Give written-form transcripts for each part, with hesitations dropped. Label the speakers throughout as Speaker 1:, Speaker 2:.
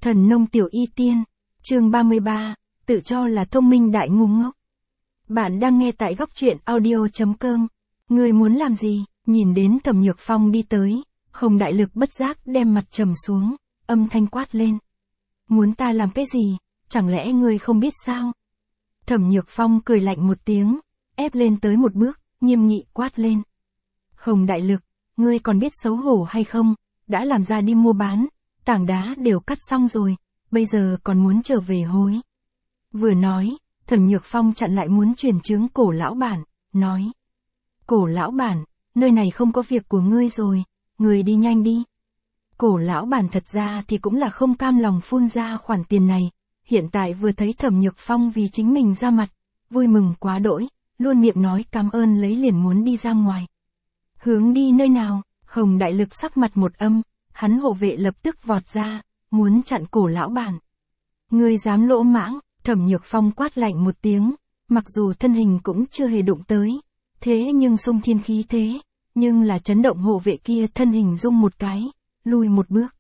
Speaker 1: Thần nông tiểu y tiên, chương 33, tự cho là thông minh đại ngu ngốc. Bạn đang nghe tại góc truyện audio.com. Ngươi muốn làm gì? Nhìn đến Thẩm Nhược Phong đi tới, Hồng Đại Lực bất giác đem mặt trầm xuống, âm thanh quát lên. Muốn ta làm cái gì? Chẳng lẽ ngươi không biết sao? Thẩm Nhược Phong cười lạnh một tiếng, ép lên tới một bước, nghiêm nghị quát lên. Hồng Đại Lực, ngươi còn biết xấu hổ hay không? Đã làm ra đi mua bán, tảng đá đều cắt xong rồi, bây giờ còn muốn trở về hối. Vừa nói, Thẩm Nhược Phong chặn lại muốn truyền chứng Cổ lão bản, nói. Cổ lão bản, nơi này không có việc của ngươi rồi, ngươi đi nhanh đi. Cổ lão bản thật ra thì cũng là không cam lòng phun ra khoản tiền này, hiện tại vừa thấy Thẩm Nhược Phong vì chính mình ra mặt, vui mừng quá đỗi, luôn miệng nói cảm ơn lấy liền muốn đi ra ngoài. Hướng đi nơi nào? Hồng Đại Lực sắc mặt một âm, hắn hộ vệ lập tức vọt ra, muốn chặn Cổ lão bản. Ngươi dám lỗ mãng? Thẩm Nhược Phong quát lạnh một tiếng, mặc dù thân hình cũng chưa hề đụng tới, thế nhưng xung thiên khí thế, nhưng là chấn động hộ vệ kia thân hình rung một cái, lùi một bước.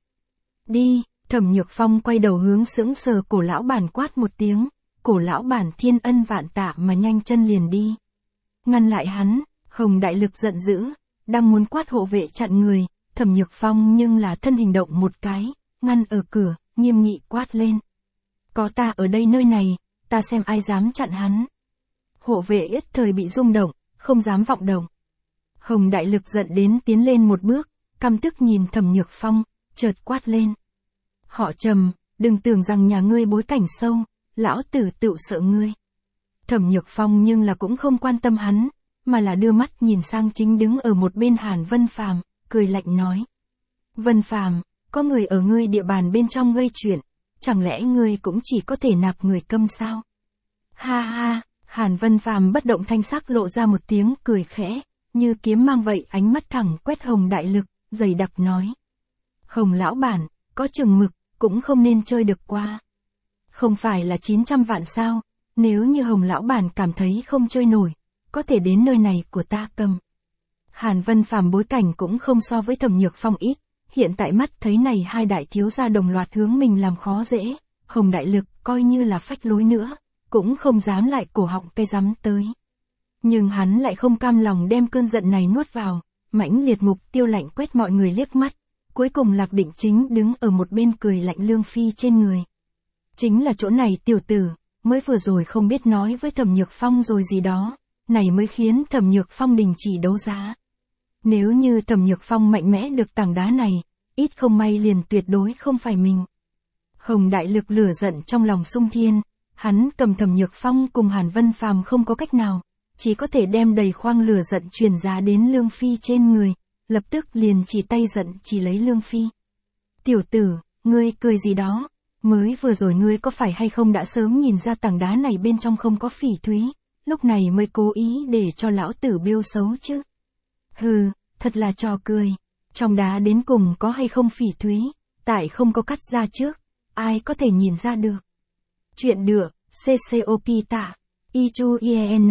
Speaker 1: Đi, Thẩm Nhược Phong quay đầu hướng sững sờ Cổ lão bản quát một tiếng, Cổ lão bản thiên ân vạn tạ mà nhanh chân liền đi. Ngăn lại hắn, Hồng Đại Lực giận dữ, đang muốn quát hộ vệ chặn người, Thẩm Nhược Phong nhưng là thân hình động một cái, ngăn ở cửa, nghiêm nghị quát lên. Có ta ở đây nơi này, ta xem ai dám chặn hắn. Hộ vệ ít thời bị rung động, không dám vọng động. Hồng Đại Lực giận đến tiến lên một bước, căm tức nhìn Thẩm Nhược Phong, chợt quát lên. Họ Trầm, đừng tưởng rằng nhà ngươi bối cảnh sâu, lão tử tự sợ ngươi. Thẩm Nhược Phong nhưng là cũng không quan tâm hắn, mà là đưa mắt nhìn sang chính đứng ở một bên Hàn Vân Phàm, cười lạnh nói. Vân Phàm, có người ở ngươi địa bàn bên trong gây chuyện, chẳng lẽ ngươi cũng chỉ có thể nạp người câm sao? Ha ha, Hàn Vân Phàm bất động thanh sắc lộ ra một tiếng cười khẽ, như kiếm mang vậy ánh mắt thẳng quét Hồng Đại Lực, dày đặc nói. Hồng lão bản, có chừng mực, cũng không nên chơi được qua. Không phải là 900 vạn sao, nếu như Hồng lão bản cảm thấy không chơi nổi, có thể đến nơi này của ta cầm. Hàn Vân Phàm bối cảnh cũng không so với Thẩm Nhược Phong ít, hiện tại mắt thấy này hai đại thiếu gia đồng loạt hướng mình làm khó dễ, Hồng Đại Lực coi như là phách lối nữa, cũng không dám lại cổ họng cây rắm tới. Nhưng hắn lại không cam lòng đem cơn giận này nuốt vào, mãnh liệt mục tiêu lạnh quét mọi người liếc mắt, cuối cùng Lạc Định Chính đứng ở một bên cười lạnh Lương Phi trên người. Chính là chỗ này tiểu tử, mới vừa rồi không biết nói với Thẩm Nhược Phong rồi gì đó, này mới khiến Thẩm Nhược Phong đình chỉ đấu giá. Nếu như Thẩm Nhược Phong mạnh mẽ được tảng đá này, ít không may liền tuyệt đối không phải mình. Hồng Đại Lực lửa giận trong lòng xung thiên, hắn cầm Thẩm Nhược Phong cùng Hàn Vân Phàm không có cách nào, chỉ có thể đem đầy khoang lửa giận truyền ra đến Lương Phi trên người, lập tức liền chỉ tay giận chỉ lấy Lương Phi. Tiểu tử, ngươi cười gì đó, mới vừa rồi ngươi có phải hay không đã sớm nhìn ra tảng đá này bên trong không có phỉ thúy, lúc này mới cố ý để cho lão tử bêu xấu chứ. Hừ, thật là trò cười. Trong đá đến cùng có hay không phỉ thúy, tại không có cắt ra trước, ai có thể nhìn ra được. Chuyện được, CCOP tạ, ICHUIEN,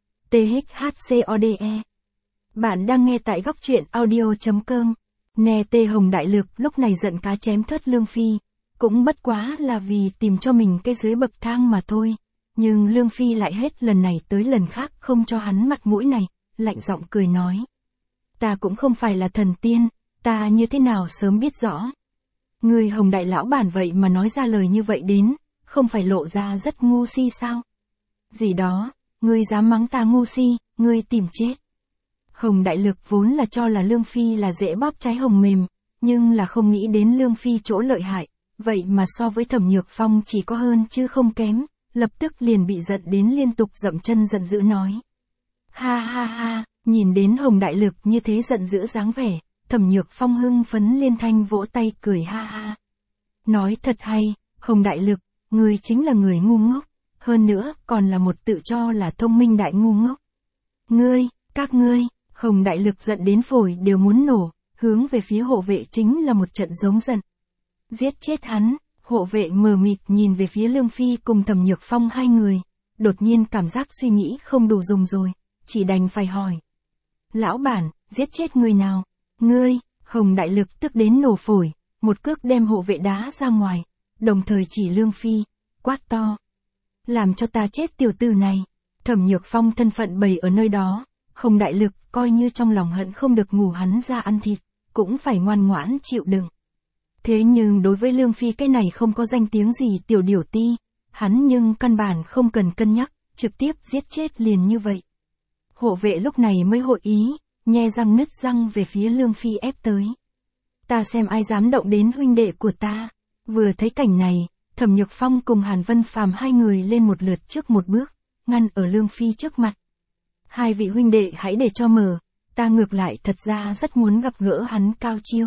Speaker 1: THHCODE. Bạn đang nghe tại góc truyện audio.com. Nè tê Hồng Đại Lực lúc này giận cá chém thớt Lương Phi, cũng bất quá là vì tìm cho mình cái dưới bậc thang mà thôi. Nhưng Lương Phi lại hết lần này tới lần khác không cho hắn mặt mũi này, lạnh giọng cười nói. Ta cũng không phải là thần tiên, ta như thế nào sớm biết rõ. Người Hồng Đại lão bản vậy mà nói ra lời như vậy đến, không phải lộ ra rất ngu si sao? Gì đó, ngươi dám mắng ta ngu si, ngươi tìm chết. Hồng Đại Lực vốn là cho là Lương Phi là dễ bóp trái hồng mềm, nhưng là không nghĩ đến Lương Phi chỗ lợi hại, vậy mà so với Thẩm Nhược Phong chỉ có hơn chứ không kém, lập tức liền bị giận đến liên tục dậm chân giận dữ nói. Ha ha ha, nhìn đến Hồng Đại Lực như thế giận dữ dáng vẻ, Thẩm Nhược Phong hưng phấn liên thanh vỗ tay cười ha ha. Nói thật hay, Hồng Đại Lực, ngươi chính là người ngu ngốc, hơn nữa còn là một tự cho là thông minh đại ngu ngốc. Ngươi, các ngươi, Hồng Đại Lực giận đến phổi đều muốn nổ, hướng về phía hộ vệ chính là một trận giống giận. Giết chết hắn, hộ vệ mờ mịt nhìn về phía Lương Phi cùng Thẩm Nhược Phong hai người, đột nhiên cảm giác suy nghĩ không đủ dùng rồi, chỉ đành phải hỏi. Lão bản, giết chết người nào? Ngươi, Hồng Đại Lực tức đến nổ phổi, một cước đem hộ vệ đá ra ngoài, đồng thời chỉ Lương Phi, quát to. Làm cho ta chết tiểu tử này. Thẩm Nhược Phong thân phận bày ở nơi đó, Hồng Đại Lực coi như trong lòng hận không được ngủ hắn ra ăn thịt, cũng phải ngoan ngoãn chịu đựng. Thế nhưng đối với Lương Phi cái này không có danh tiếng gì tiểu điểu ti, hắn nhưng căn bản không cần cân nhắc, trực tiếp giết chết liền như vậy. Hộ vệ lúc này mới hội ý, nhe răng nứt răng về phía Lương Phi ép tới. Ta xem ai dám động đến huynh đệ của ta. Vừa thấy cảnh này, Thẩm Nhược Phong cùng Hàn Vân Phàm hai người lên một lượt trước một bước, ngăn ở Lương Phi trước mặt. Hai vị huynh đệ hãy để cho mở, ta ngược lại thật ra rất muốn gặp gỡ hắn cao chiêu.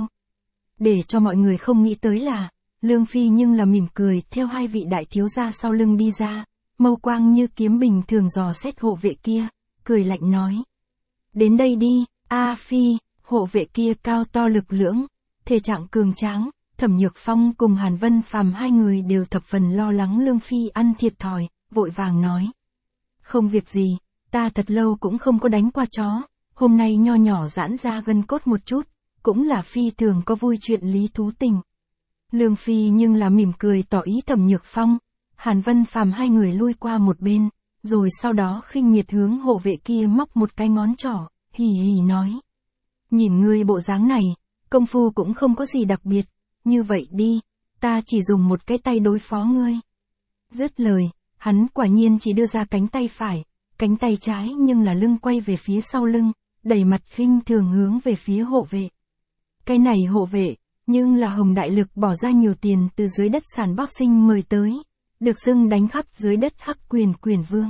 Speaker 1: Để cho mọi người không nghĩ tới là, Lương Phi nhưng là mỉm cười theo hai vị đại thiếu gia sau lưng đi ra, mâu quang như kiếm bình thường dò xét hộ vệ kia, cười lạnh nói. Đến đây đi, A Phi, hộ vệ kia cao to lực lưỡng, thể trạng cường tráng, Thẩm Nhược Phong cùng Hàn Vân Phàm hai người đều thập phần lo lắng Lương Phi ăn thiệt thòi, vội vàng nói. Không việc gì, ta thật lâu cũng không có đánh qua chó, hôm nay nho nhỏ giãn ra gân cốt một chút, cũng là Phi thường có vui chuyện lý thú tình. Lương Phi nhưng là mỉm cười tỏ ý Thẩm Nhược Phong, Hàn Vân Phàm hai người lui qua một bên, rồi sau đó khinh miệt hướng hộ vệ kia móc một cái ngón trỏ, hì hì nói. Nhìn ngươi bộ dáng này, công phu cũng không có gì đặc biệt, như vậy đi, ta chỉ dùng một cái tay đối phó ngươi. Dứt lời, hắn quả nhiên chỉ đưa ra cánh tay phải, cánh tay trái nhưng là lưng quay về phía sau lưng, đẩy mặt khinh thường hướng về phía hộ vệ. Cái này hộ vệ, nhưng là Hồng Đại Lực bỏ ra nhiều tiền từ dưới đất sàn boxing mời tới, được xưng đánh khắp dưới đất Hắc Quyền Quyền Vương.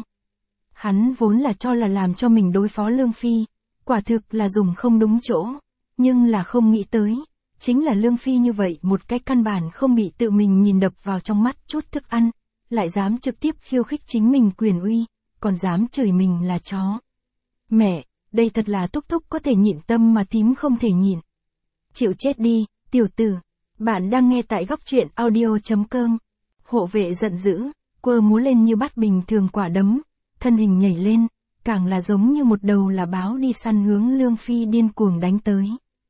Speaker 1: Hắn vốn là cho là làm cho mình đối phó Lương Phi, quả thực là dùng không đúng chỗ, nhưng là không nghĩ tới, chính là Lương Phi như vậy một cái căn bản không bị tự mình nhìn đập vào trong mắt chút thức ăn, lại dám trực tiếp khiêu khích chính mình quyền uy, còn dám chửi mình là chó. Mẹ, đây thật là thúc thúc có thể nhịn tâm mà thím không thể nhịn. Chịu chết đi, tiểu tử. Bạn đang nghe tại góc truyện audio.com. Hộ vệ giận dữ, quơ múa lên như bắt bình thường quả đấm, thân hình nhảy lên, càng là giống như một đầu là báo đi săn hướng Lương Phi điên cuồng đánh tới.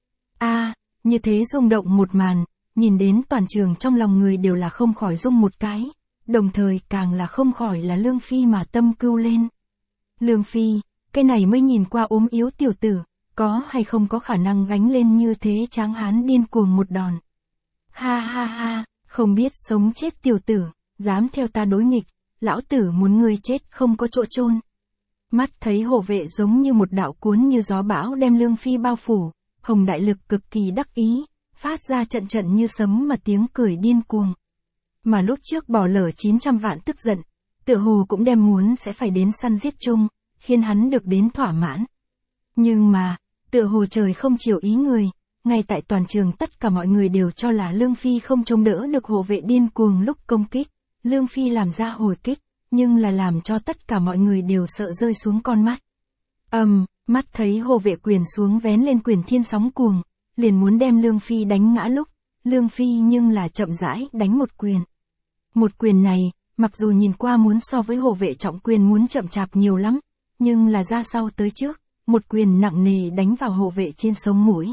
Speaker 1: Như thế rung động một màn, nhìn đến toàn trường trong lòng người đều là không khỏi rung một cái, đồng thời càng là không khỏi là Lương Phi mà tâm cưu lên. Lương Phi, cái này mới nhìn qua ốm yếu tiểu tử, có hay không có khả năng gánh lên như thế tráng hán điên cuồng một đòn. Ha ha ha, không biết sống chết tiểu tử, dám theo ta đối nghịch, lão tử muốn ngươi chết không có chỗ chôn. Mắt thấy hộ vệ giống như một đạo cuốn như gió bão đem Lương Phi bao phủ, Hồng Đại Lực cực kỳ đắc ý, phát ra trận trận như sấm mà tiếng cười điên cuồng. Mà lúc trước bỏ lỡ 900 vạn tức giận, tựa hồ cũng đem muốn sẽ phải đến săn giết chung, khiến hắn được đến thỏa mãn. Nhưng mà, tựa hồ trời không chiều ý người, ngay tại toàn trường tất cả mọi người đều cho là Lương Phi không chống đỡ được hộ vệ điên cuồng lúc công kích, Lương Phi làm ra hồi kích, nhưng là làm cho tất cả mọi người đều sợ rơi xuống con mắt. Mắt thấy hộ vệ quyền xuống vén lên quyền thiên sóng cuồng, liền muốn đem Lương Phi đánh ngã lúc, Lương Phi nhưng là chậm rãi đánh một quyền. Một quyền này, mặc dù nhìn qua muốn so với hộ vệ trọng quyền muốn chậm chạp nhiều lắm, nhưng là ra sau tới trước, một quyền nặng nề đánh vào hộ vệ trên sống mũi.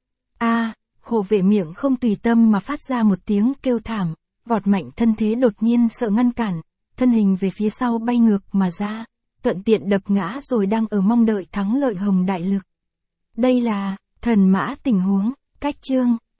Speaker 1: Hộ vệ miệng không tùy tâm mà phát ra một tiếng kêu thảm, vọt mạnh thân thế đột nhiên sợ ngăn cản, thân hình về phía sau bay ngược mà ra, thuận tiện đập ngã rồi đang ở mong đợi thắng lợi Hồng Đại Lực. Đây là thần mã tình huống, cách chương